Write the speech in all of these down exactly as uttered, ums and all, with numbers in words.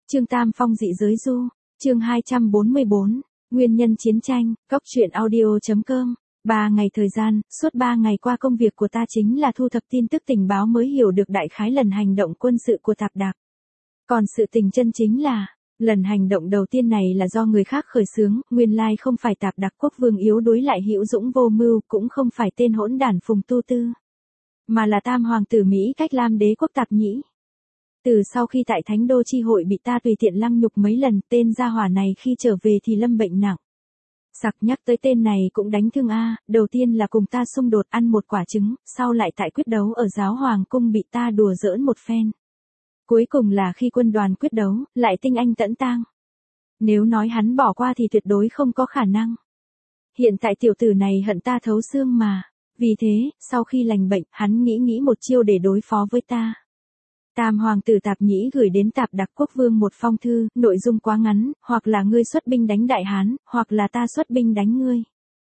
Trương Tam Phong dị giới du, chương hai trăm bốn mươi bốn, nguyên nhân chiến tranh, góc truyện audio chấm com. Ba ngày thời gian, suốt ba ngày qua công việc của ta chính là thu thập tin tức tình báo mới hiểu được đại khái lần hành động quân sự của Tạp Đạc. Còn sự tình chân chính là, lần hành động đầu tiên này là do người khác khởi xướng, nguyên lai không phải Tạp Đạc quốc vương yếu đuối lại hữu dũng vô mưu, cũng không phải tên hỗn đản Phùng Tu Tư, mà là tam hoàng tử Mỹ Cách Lam đế quốc Tạp Nhĩ. Từ sau khi tại Thánh Đô chi hội bị ta tùy tiện lăng nhục mấy lần, tên gia hỏa này khi trở về thì lâm bệnh nặng. Sặc nhắc tới tên này cũng đánh thương a, đầu tiên là cùng ta xung đột ăn một quả trứng, sau lại tại quyết đấu ở giáo hoàng cung bị ta đùa giỡn một phen. Cuối cùng là khi quân đoàn quyết đấu, lại tinh anh tẫn tang. Nếu nói hắn bỏ qua thì tuyệt đối không có khả năng. Hiện tại tiểu tử này hận ta thấu xương mà, vì thế, sau khi lành bệnh, hắn nghĩ nghĩ một chiêu để đối phó với ta. Tam hoàng tử Tạp Nhĩ gửi đến Tạp Đạc quốc vương một phong thư, nội dung quá ngắn, hoặc là ngươi xuất binh đánh Đại Hán, hoặc là ta xuất binh đánh ngươi.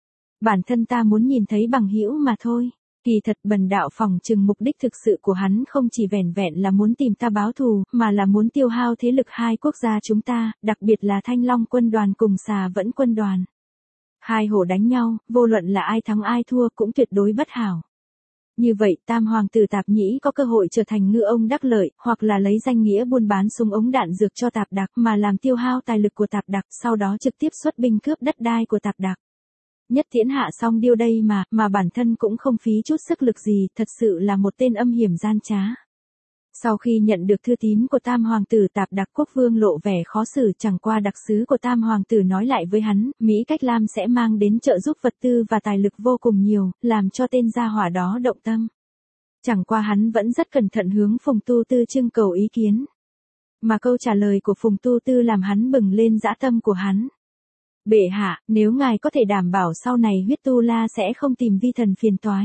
Bản thân ta muốn nhìn thấy bằng hữu mà thôi. Kỳ thật bần đạo phỏng chừng mục đích thực sự của hắn không chỉ vẻn vẹn là muốn tìm ta báo thù, mà là muốn tiêu hao thế lực hai quốc gia chúng ta, đặc biệt là Thanh Long quân đoàn cùng Xà Vẫn quân đoàn. Hai hổ đánh nhau, vô luận là ai thắng ai thua cũng tuyệt đối bất hảo. Như vậy, tam hoàng tử Tạp Nhĩ có cơ hội trở thành ngư ông đắc lợi, hoặc là lấy danh nghĩa buôn bán súng ống đạn dược cho Tạp Đạc mà làm tiêu hao tài lực của Tạp Đạc, sau đó trực tiếp xuất binh cướp đất đai của Tạp Đạc. Nhất tiễn hạ xong điêu đây mà, mà bản thân cũng không phí chút sức lực gì, thật sự là một tên âm hiểm gian trá. Sau khi nhận được thư tín của tam hoàng tử Tạp Đạc quốc vương lộ vẻ khó xử, chẳng qua đặc sứ của tam hoàng tử nói lại với hắn, Mỹ Cách Lam sẽ mang đến trợ giúp vật tư và tài lực vô cùng nhiều, làm cho tên gia hỏa đó động tâm. Chẳng qua hắn vẫn rất cẩn thận hướng Phùng Tu Tư trưng cầu ý kiến. Mà câu trả lời của Phùng Tu Tư làm hắn bừng lên dã tâm của hắn. Bệ hạ, nếu ngài có thể đảm bảo sau này huyết tu la sẽ không tìm vi thần phiền toái.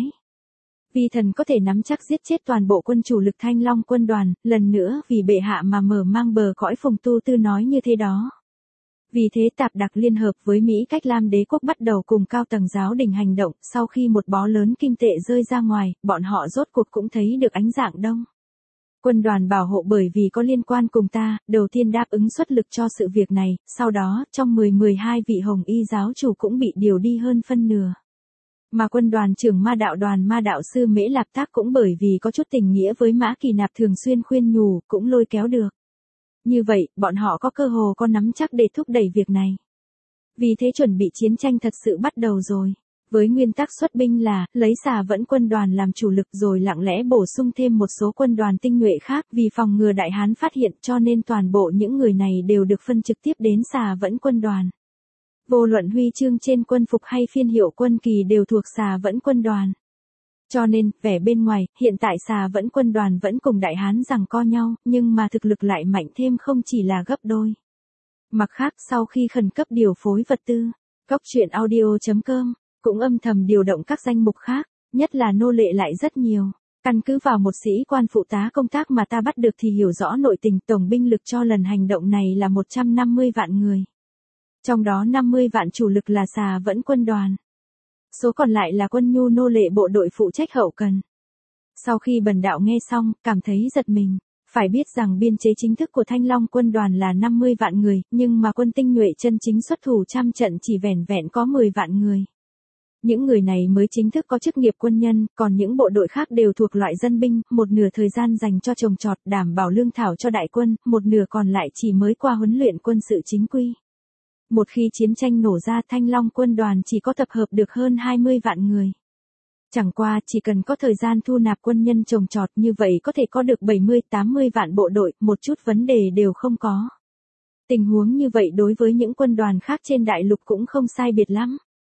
Vi thần có thể nắm chắc giết chết toàn bộ quân chủ lực Thanh Long quân đoàn, lần nữa vì bệ hạ mà mở mang bờ cõi. Phùng Tu Tư nói như thế đó. Vì thế Tạp Đạc liên hợp với Mỹ Cách Lam đế quốc bắt đầu cùng cao tầng giáo đình hành động, sau khi một bó lớn kim tệ rơi ra ngoài, bọn họ rốt cuộc cũng thấy được ánh dạng đông. Quân đoàn bảo hộ bởi vì có liên quan cùng ta, đầu tiên đáp ứng xuất lực cho sự việc này, sau đó, trong mười mười hai vị hồng y giáo chủ cũng bị điều đi hơn phân nửa. Mà quân đoàn trưởng ma đạo đoàn ma đạo sư Mễ Lạp Tác cũng bởi vì có chút tình nghĩa với Mã Kỳ Nạp thường xuyên khuyên nhủ, cũng lôi kéo được. Như vậy, bọn họ có cơ hồ có nắm chắc để thúc đẩy việc này. Vì thế chuẩn bị chiến tranh thật sự bắt đầu rồi. Với nguyên tắc xuất binh là, lấy Xà Vẫn quân đoàn làm chủ lực rồi lặng lẽ bổ sung thêm một số quân đoàn tinh nhuệ khác vì phòng ngừa Đại Hán phát hiện, cho nên toàn bộ những người này đều được phân trực tiếp đến Xà Vẫn quân đoàn. Vô luận huy chương trên quân phục hay phiên hiệu quân kỳ đều thuộc Xà Vẫn quân đoàn. Cho nên, vẻ bên ngoài, hiện tại Xà Vẫn quân đoàn vẫn cùng Đại Hán giằng co nhau, nhưng mà thực lực lại mạnh thêm không chỉ là gấp đôi. Mặt khác, sau khi khẩn cấp điều phối vật tư, góc truyện audio chấm com cũng âm thầm điều động các danh mục khác, nhất là nô lệ lại rất nhiều. Căn cứ vào một sĩ quan phụ tá công tác mà ta bắt được thì hiểu rõ nội tình, tổng binh lực cho lần hành động này là một trăm năm mươi vạn người. Trong đó năm mươi vạn chủ lực là Xà Vẫn quân đoàn. Số còn lại là quân nhu nô lệ bộ đội phụ trách hậu cần. Sau khi bần đạo nghe xong, cảm thấy giật mình. Phải biết rằng biên chế chính thức của Thanh Long quân đoàn là năm mươi vạn người, nhưng mà quân tinh nhuệ chân chính xuất thủ trăm trận chỉ vẻn vẹn có mười vạn người. Những người này mới chính thức có chức nghiệp quân nhân, còn những bộ đội khác đều thuộc loại dân binh, một nửa thời gian dành cho trồng trọt đảm bảo lương thảo cho đại quân, một nửa còn lại chỉ mới qua huấn luyện quân sự chính quy. Một khi chiến tranh nổ ra, Thanh Long quân đoàn chỉ có tập hợp được hơn hai mươi vạn người. Chẳng qua, chỉ cần có thời gian thu nạp quân nhân trồng trọt như vậy có thể có được bảy mươi tám mươi vạn bộ đội, một chút vấn đề đều không có. Tình huống như vậy đối với những quân đoàn khác trên đại lục cũng không sai biệt lắm.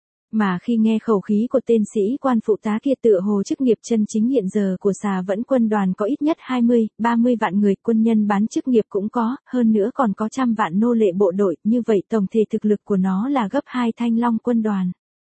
Mà khi nghe khẩu khí của tên sĩ quan phụ tá kia tựa hồ chức nghiệp chân chính hiện giờ của Xà Vẫn quân đoàn có ít nhất hai mươi, ba mươi vạn người, quân nhân bán chức nghiệp cũng có, hơn nữa còn có trăm vạn nô lệ bộ đội, như vậy tổng thể thực lực của nó là gấp hai Thanh Long quân đoàn.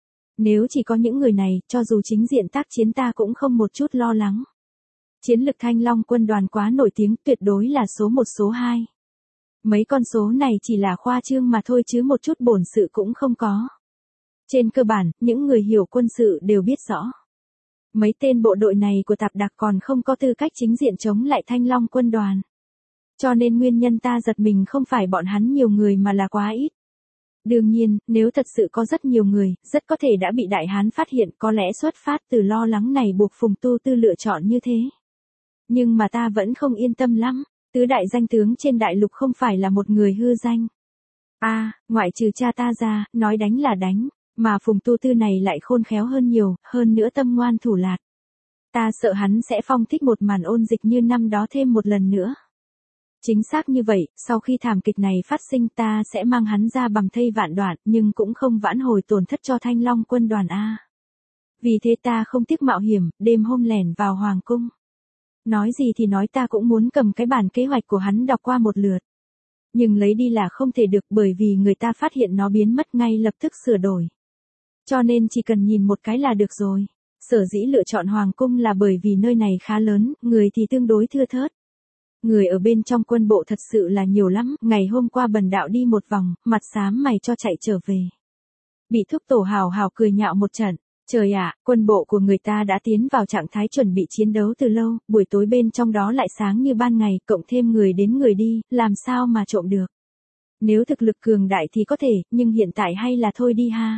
Nếu chỉ có những người này, cho dù chính diện tác chiến ta cũng không một chút lo lắng. Chiến lực Thanh Long quân đoàn quá nổi tiếng, tuyệt đối là số một số hai. Mấy con số này chỉ là khoa trương mà thôi chứ một chút bổn sự cũng không có. Trên cơ bản, những người hiểu quân sự đều biết rõ. Mấy tên bộ đội này của Tạp Đạc còn không có tư cách chính diện chống lại Thanh Long quân đoàn. Cho nên nguyên nhân ta giật mình không phải bọn hắn nhiều người mà là quá ít. Đương nhiên, nếu thật sự có rất nhiều người, rất có thể đã bị Đại Hán phát hiện, có lẽ xuất phát từ lo lắng này buộc Phùng Tu Tư lựa chọn như thế. Nhưng mà ta vẫn không yên tâm lắm, tứ đại danh tướng trên đại lục không phải là một người hư danh. A, à, ngoại trừ cha ta ra, nói đánh là đánh, mà Phùng Tu Tư này lại khôn khéo hơn nhiều, hơn nữa tâm ngoan thủ lạt. Ta sợ hắn sẽ phong thích một màn ôn dịch như năm đó thêm một lần nữa. Chính xác như vậy, sau khi thảm kịch này phát sinh ta sẽ mang hắn ra bằng thây vạn đoạn, nhưng cũng không vãn hồi tổn thất cho Thanh Long quân đoàn A. Vì thế ta không tiếc mạo hiểm, đêm hôm lẻn vào hoàng cung. Nói gì thì nói ta cũng muốn cầm cái bản kế hoạch của hắn đọc qua một lượt. Nhưng lấy đi là không thể được bởi vì người ta phát hiện nó biến mất ngay lập tức sửa đổi. Cho nên chỉ cần nhìn một cái là được rồi. Sở dĩ lựa chọn hoàng cung là bởi vì nơi này khá lớn, người thì tương đối thưa thớt. Người ở bên trong quân bộ thật sự là nhiều lắm, ngày hôm qua Bần Đạo đi một vòng, mặt xám mày cho chạy trở về. Bị thúc tổ hào hào cười nhạo một trận, trời ạ, quân bộ của người ta đã tiến vào trạng thái chuẩn bị chiến đấu từ lâu, buổi tối bên trong đó lại sáng như ban ngày, cộng thêm người đến người đi, làm sao mà trộm được. Nếu thực lực cường đại thì có thể, nhưng hiện tại hay là thôi đi ha.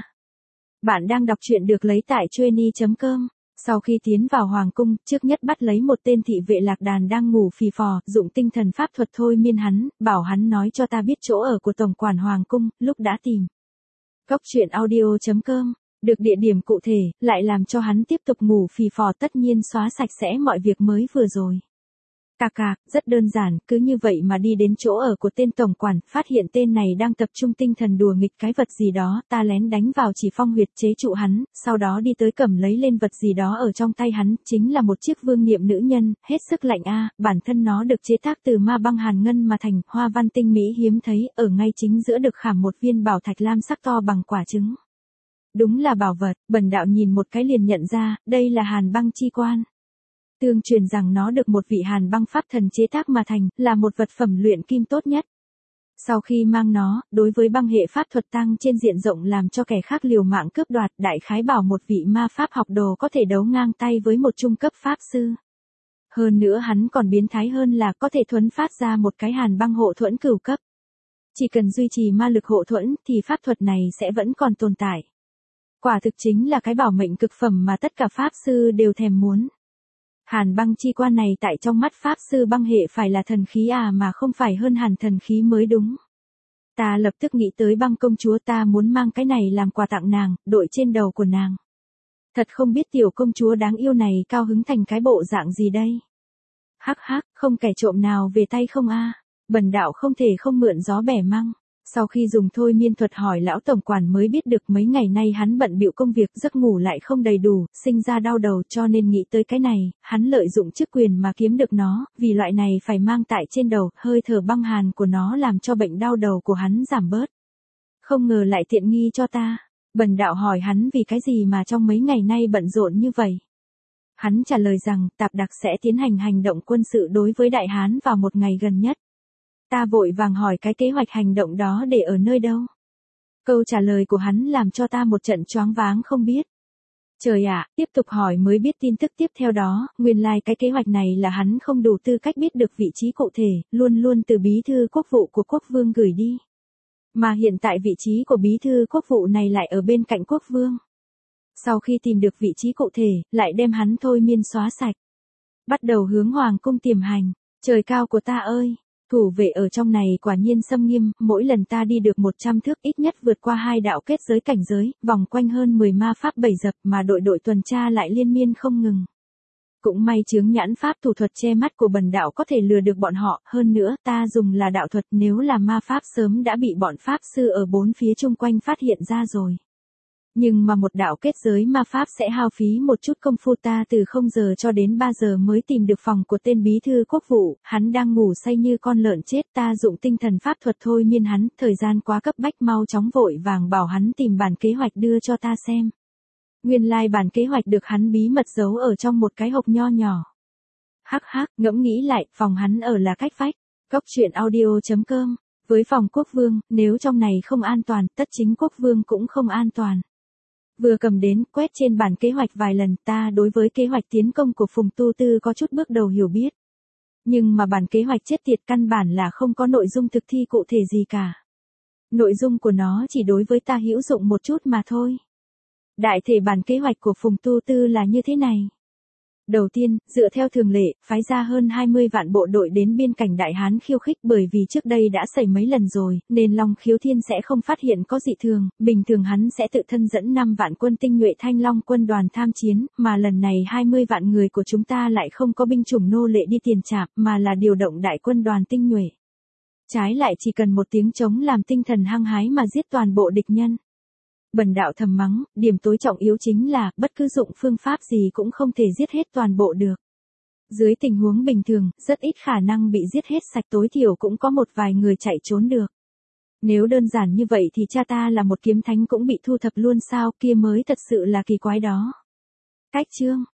Bạn đang đọc truyện được lấy tại chueny chấm com. Sau khi tiến vào hoàng cung, trước nhất bắt lấy một tên thị vệ lạc đàn đang ngủ phì phò, dụng tinh thần pháp thuật thôi miên hắn, bảo hắn nói cho ta biết chỗ ở của tổng quản hoàng cung, lúc đã tìm. Góc truyện audio chấm com, được địa điểm cụ thể, lại làm cho hắn tiếp tục ngủ phì phò tất nhiên xóa sạch sẽ mọi việc mới vừa rồi. Cà cà, rất đơn giản, cứ như vậy mà đi đến chỗ ở của tên tổng quản, phát hiện tên này đang tập trung tinh thần đùa nghịch cái vật gì đó, ta lén đánh vào chỉ phong huyệt chế trụ hắn, sau đó đi tới cầm lấy lên vật gì đó ở trong tay hắn, chính là một chiếc vương niệm nữ nhân, hết sức lạnh a, bản thân nó được chế tác từ ma băng hàn ngân mà thành, hoa văn tinh mỹ hiếm thấy, ở ngay chính giữa được khảm một viên bảo thạch lam sắc to bằng quả trứng. Đúng là bảo vật, Bần Đạo nhìn một cái liền nhận ra, đây là hàn băng chi quan. Tương truyền rằng nó được một vị hàn băng pháp thần chế tác mà thành, là một vật phẩm luyện kim tốt nhất. Sau khi mang nó, đối với băng hệ pháp thuật tăng trên diện rộng làm cho kẻ khác liều mạng cướp đoạt, đại khái bảo một vị ma pháp học đồ có thể đấu ngang tay với một trung cấp pháp sư. Hơn nữa hắn còn biến thái hơn là có thể thuấn phát ra một cái hàn băng hộ thuẫn cửu cấp. Chỉ cần duy trì ma lực hộ thuẫn thì pháp thuật này sẽ vẫn còn tồn tại. Quả thực chính là cái bảo mệnh cực phẩm mà tất cả pháp sư đều thèm muốn. Hàn băng chi quan này tại trong mắt pháp sư băng hệ phải là thần khí à mà không phải hơn hàn thần khí mới đúng. Ta lập tức nghĩ tới băng công chúa, ta muốn mang cái này làm quà tặng nàng, đội trên đầu của nàng. Thật không biết tiểu công chúa đáng yêu này cao hứng thành cái bộ dạng gì đây. Hắc hắc, không kẻ trộm nào về tay không a? Bần Đạo không thể không mượn gió bẻ măng. Sau khi dùng thôi miên thuật hỏi lão tổng quản mới biết được mấy ngày nay hắn bận bịu công việc, giấc ngủ lại không đầy đủ, sinh ra đau đầu, cho nên nghĩ tới cái này, hắn lợi dụng chức quyền mà kiếm được nó, vì loại này phải mang tại trên đầu, hơi thở băng hàn của nó làm cho bệnh đau đầu của hắn giảm bớt. Không ngờ lại tiện nghi cho ta. Bần Đạo hỏi hắn vì cái gì mà trong mấy ngày nay bận rộn như vậy. Hắn trả lời rằng, Tạp Đặc sẽ tiến hành hành động quân sự đối với Đại Hán vào một ngày gần nhất. Ta vội vàng hỏi cái kế hoạch hành động đó để ở nơi đâu. Câu trả lời của hắn làm cho ta một trận choáng váng không biết. Trời ạ, tiếp tục hỏi mới biết tin tức tiếp theo đó, nguyên lai like cái kế hoạch này là hắn không đủ tư cách biết được vị trí cụ thể, luôn luôn từ bí thư quốc vụ của quốc vương gửi đi. Mà hiện tại vị trí của bí thư quốc vụ này lại ở bên cạnh quốc vương. Sau khi tìm được vị trí cụ thể, lại đem hắn thôi miên xóa sạch. Bắt đầu hướng hoàng cung tiềm hành, trời cao của ta ơi! Thủ vệ ở trong này quả nhiên xâm nghiêm, mỗi lần ta đi được một trăm thước ít nhất vượt qua hai đạo kết giới cảnh giới, vòng quanh hơn mười ma pháp bảy dập mà đội đội tuần tra lại liên miên không ngừng. Cũng may chướng nhãn pháp thủ thuật che mắt của Bần Đạo có thể lừa được bọn họ, hơn nữa ta dùng là đạo thuật, nếu là ma pháp sớm đã bị bọn pháp sư ở bốn phía chung quanh phát hiện ra rồi. Nhưng mà một đạo kết giới ma pháp sẽ hao phí một chút công phu, ta từ không giờ cho đến ba giờ mới tìm được phòng của tên bí thư quốc vụ, hắn đang ngủ say như con lợn chết, ta dụng tinh thần pháp thuật thôi miên hắn, thời gian quá cấp bách mau chóng vội vàng bảo hắn tìm bản kế hoạch đưa cho ta xem. Nguyên lai like bản kế hoạch được hắn bí mật giấu ở trong một cái hộp nho nhỏ. Hắc hắc, ngẫm nghĩ lại, phòng hắn ở là cách vách. Góc truyện audio chấm com, với phòng quốc vương, nếu trong này không an toàn, tất chính quốc vương cũng không an toàn. Vừa cầm đến, quét trên bản kế hoạch vài lần, ta đối với kế hoạch tiến công của Phùng Tu Tư có chút bước đầu hiểu biết. Nhưng mà bản kế hoạch chết tiệt căn bản là không có nội dung thực thi cụ thể gì cả. Nội dung của nó chỉ đối với ta hữu dụng một chút mà thôi. Đại thể bản kế hoạch của Phùng Tu Tư là như thế này. Đầu tiên, dựa theo thường lệ, phái ra hơn hai mươi vạn bộ đội đến biên cảnh Đại Hán khiêu khích, bởi vì trước đây đã xảy mấy lần rồi, nên Long Khiếu Thiên sẽ không phát hiện có dị thường, bình thường hắn sẽ tự thân dẫn năm vạn quân tinh nhuệ Thanh Long quân đoàn tham chiến, mà lần này hai mươi vạn người của chúng ta lại không có binh chủng nô lệ đi tiền trạm, mà là điều động đại quân đoàn tinh nhuệ. Trái lại chỉ cần một tiếng trống làm tinh thần hăng hái mà giết toàn bộ địch nhân. Bần đạo thầm mắng, điểm tối trọng yếu chính là, bất cứ dụng phương pháp gì cũng không thể giết hết toàn bộ được. Dưới tình huống bình thường, rất ít khả năng bị giết hết sạch, tối thiểu cũng có một vài người chạy trốn được. Nếu đơn giản như vậy thì cha ta là một kiếm thánh cũng bị thu thập luôn sao, kia mới thật sự là kỳ quái đó. Cách chương